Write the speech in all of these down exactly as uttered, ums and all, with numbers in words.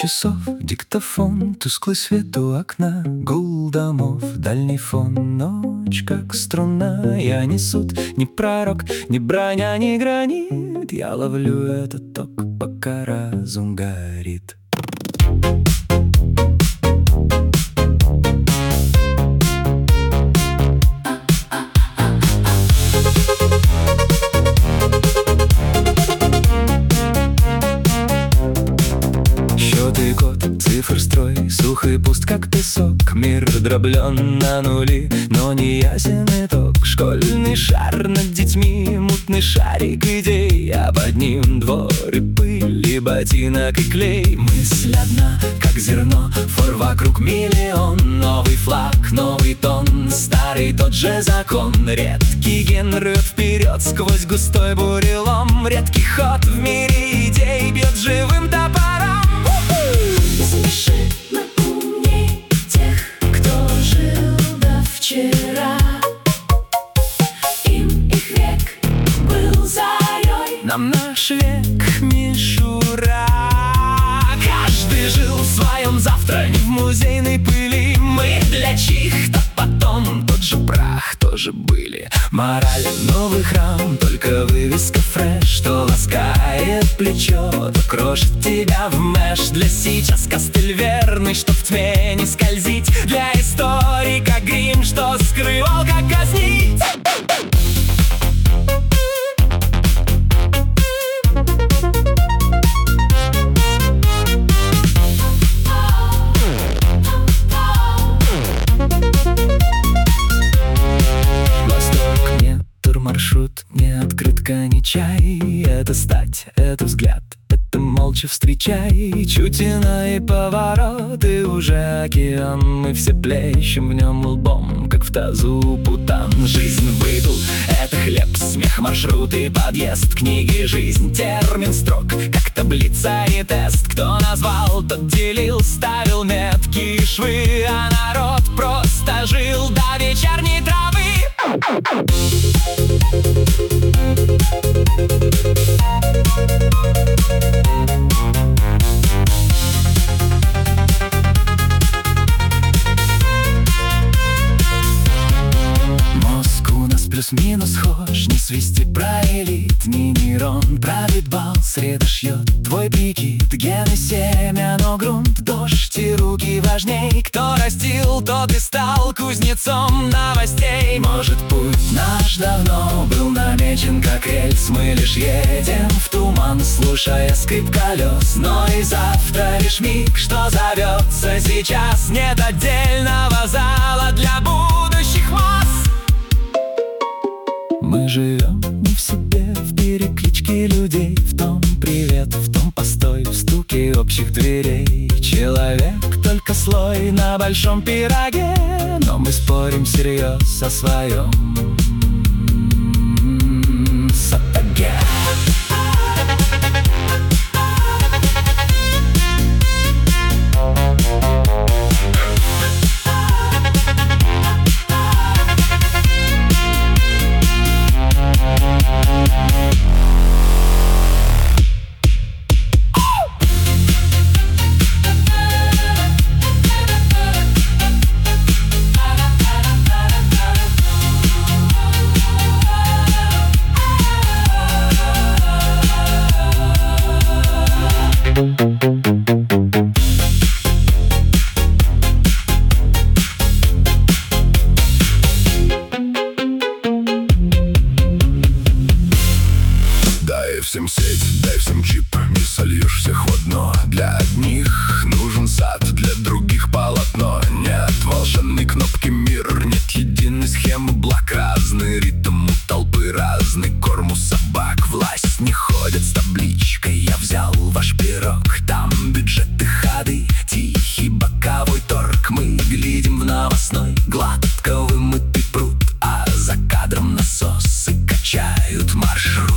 часов, диктофон, тусклый свет у окна, гул домов, дальний фон. Ночь, как струна, я не суд, ни пророк, ни броня, ни гранит. Я ловлю этот ток, пока разум горит. Счеты год, цифр строй, сух и пуст, как песок. Мир дроблен на нули, но не ясен итог. Школьный шар над детьми, мутный шарик идей, а под ним двор и пыль, и ботинок, и клей. Мысль одна, как зерно, фор вокруг миллион. Новый флаг, новый тон, старый тот же закон. Редкий ген рвет вперед сквозь густой бурелом. Редкий ход в мире идей бьет живым топором. Смеши, мы умней тех, кто жил до вчера. Им их век был зарей, нам наш век мишура. Каждый жил в своем завтра, не в музейной пыли. Мы для чьих-то потом тот же прах тоже были. Мораль новый храм, только вывеска фреш, что ласкает плечо, то крошит тебя в мэш. Для сейчас костыль верный, что в тьме не скользить. Для историка грим, что скрывал, как казнить. Маршрут не открытка, не чай. Это стать, это взгляд, это молча встречай. Чуть иной поворот, и уже океан. Мы все плещем в нем лбом, как в тазу путан. Жизнь в быту — это хлеб, смех, маршрут и подъезд. Книги, жизнь, термин строк, как таблица и тест. Кто назвал, тот делил, ставил метки и швы, а народ просто жил до вечерней травы. Мозг у нас плюс-минус схож, не свисти про элит, ни нейрон, про битбол, среда шьет твой прикид. Гены семя, но грунт, дождь и руки важней. Кто растил, тот и стал кузнецом новостей. Может, путь наш давно был намечен, как рельс. Мы лишь едем в туман, слушая скрип колес. Но и завтра лишь миг, что зовется сейчас. Нет отдельного зала для будущих масс. Мы живем не в себе, в перекличке людей, в том привет, в том постой, в стуке общих дверей. Человек только слой на большом пироге, но мы спорим всерьез о своем сапоге. Дай всем сеть, дай всем чип, не сольешь всех в одно. Для одних нужен сад, для других полотно. Нет волшебной кнопки мир, нет единой схемы блок. Разный ритм у толпы, разный корм у собак. Власть не ходит с табличкой, я взял ваш пирог. Там бюджеты, ходы, тихий боковой торг. Мы глядим в новостной, гладко вымытый пруд, а за кадром насосы качают маршрут.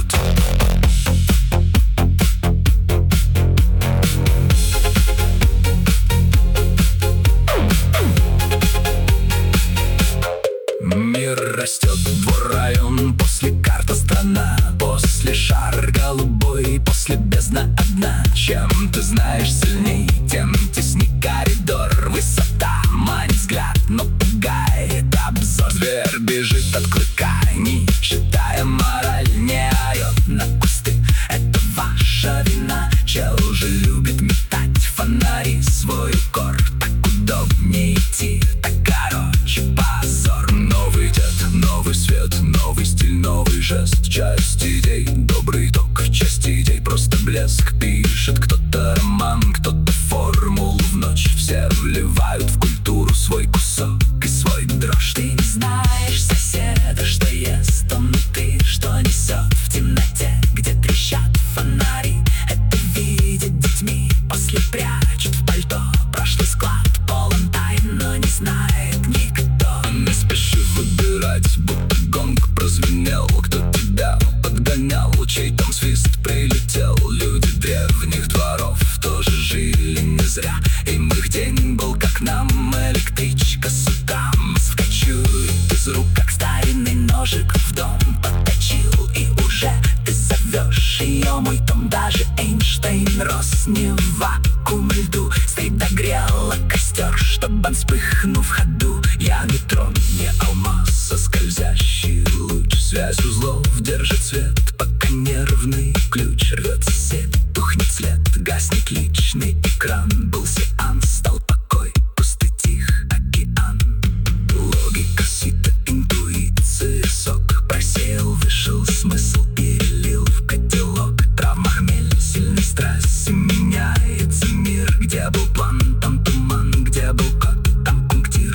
Мир растет, двор, район, после карта страна, после После шар голубой, после бездна одна. Чем ты знаешь сильней, тем тесней коридор. Высота манит взгляд, но пугает обзор. Зверь бежит от клыка, не считая мораль, не орет на кусты. Это ваша вина. Чел же любит метать фонари, свой укор. Так удобнее идти, так короче позор. Новый дед, новый свет, новый стиль, новый жест. Часть идей, добрый ток, часть идей, просто блеск. Пишет кто-то роман, кто-то формулу в ночь. Все вливают в культуру свой кусок и свой дрожь. Ты не знаешь соседа, что ест он внутри, что несет в темноте, где трещат фонари. Это видят детьми, после прячут в пальто. Прошлый склад полон тайн, но не знает никто. Не спеши выбирать, будто гонг прозвенел. Кто тебя подгонял, чей там свист прилетел. Люди древних дворов тоже жили не зря. Им их день был как нам, электричка с утра. Скачует из рук, как старинный ножик, в дом подточил. И уже ты зовешь ее мой том. Даже Эйнштейн рос не в вакууме льду. Стоит догрела костер, чтобы он вспыхнул в ходу. Я нетрон, не алмаз, а скользящий луч. Связь узлов держит свет, пока нервный ключ рвется сеть. Тухнет след, гаснет личный экран. Был сеанс, стал покой, пустый тих океан. Логика сита, интуиция, сок просеял, вышел смысл, перелил в котелок. Травма, хмель, сильный стресс, и меняется мир. Где был план, там туман, где был код, там пунктир.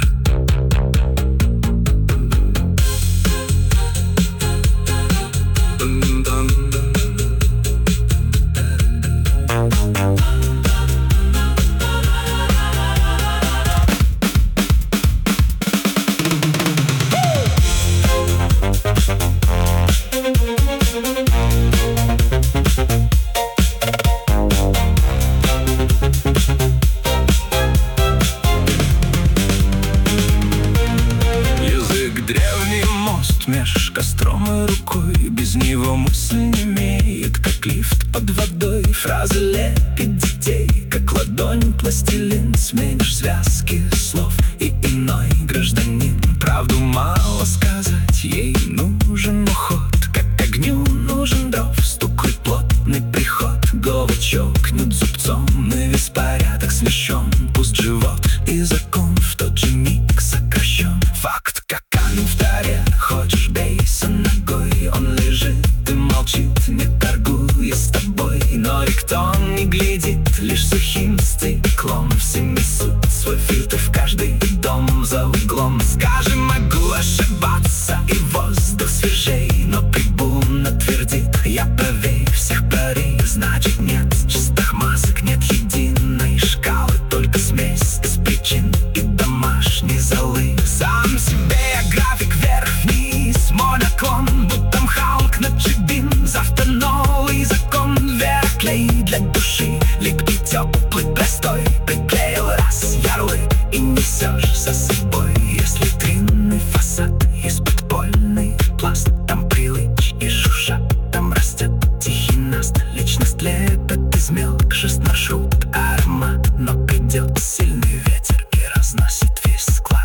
Меж костром и рукой, без него мысль не имеет, как лифт под водой. Фраза лепит детей, как ладонь пластилин. Сменишь связки слов, и иной гражданин. Правду мало сказать, ей нужен уход, как огню нужен дров. Стуклый плотный приход, голову чокнет зубцом, и весь порядок смещен. Пуст живот и закон в тот же миг сокращен. Факт, как камень в таре, хочешь бейся ногой. Он лежит и молчит, не торгуя с тобой. Но никто не глядит, лишь сухим стеклом. Все несут свой фильтр в каждый дом за углом. Скажем, могу ошибаться, и воздух свежей, но прибумно твердит: я правее всех парей. Значит, нет чистых масок, нет единой шкалы, только смесь из причин и домашней золы. Сам себе я график вверх-вниз, мой наклон, будто Халк на Чибин. Завтра новый закон, вера клей для души. Липкий теплый простой, приклеил раз ярлык и несешь за собой. Если длинный фасад есть подпольный пласт, там прилыч и шушат, там растет тихий наст. Личность лепит из мелкшест маршрут, аромат, но придет сильный ветер и разносит весь склад.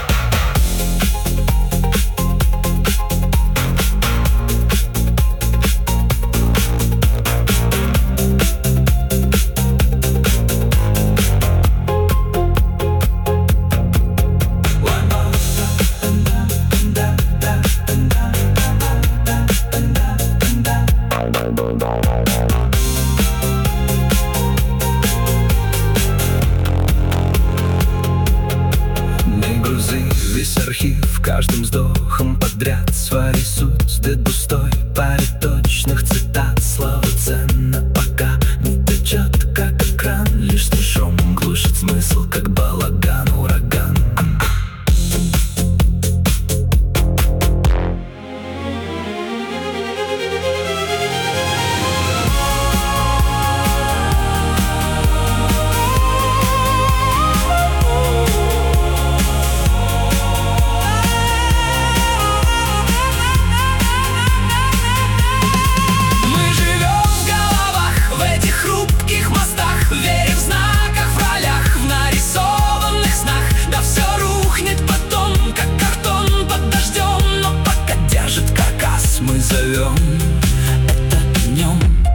Архив каждым вздохом подряд свари суть, да густой паре точных цитат. Слово ценно, пока не течет, как экран. Лишний шум глушит смысл, как балаган, ураган. зовем это днем.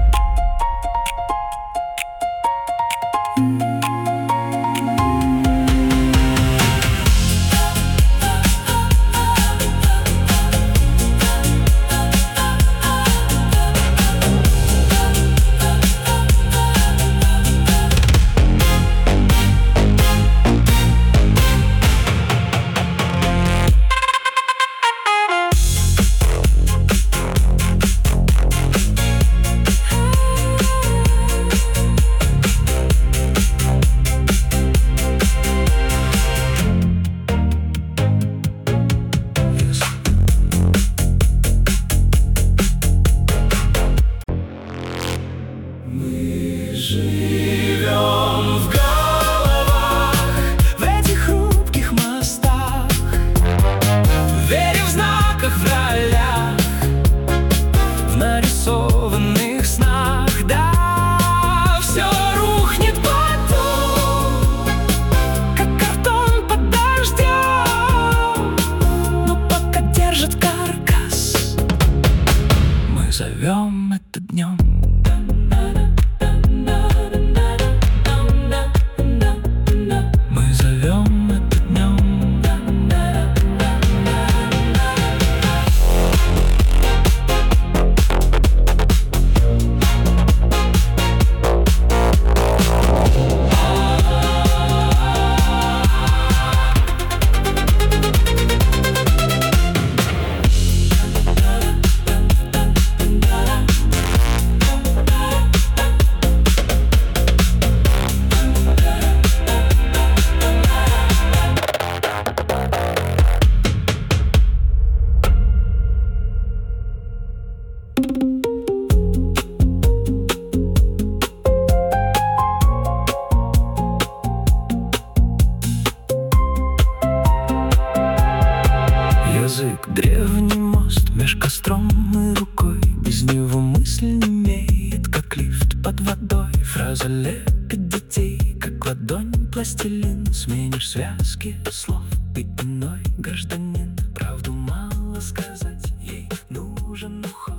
Живем в головах, в этих хрупких мостах, верим в знаках, в ролях, в нарисованных снах. Да, все рухнет потом, как картон под дождем, но пока держит каркас, мы зовем это днем. Язык — древний мост меж костром и рукой. Без него мысль немеет, как лифт под водой. Фраза лепит детей, как ладонь пластилин. Сменишь связки слов, ты иной гражданин. Правду мало сказать, ей нужен уход.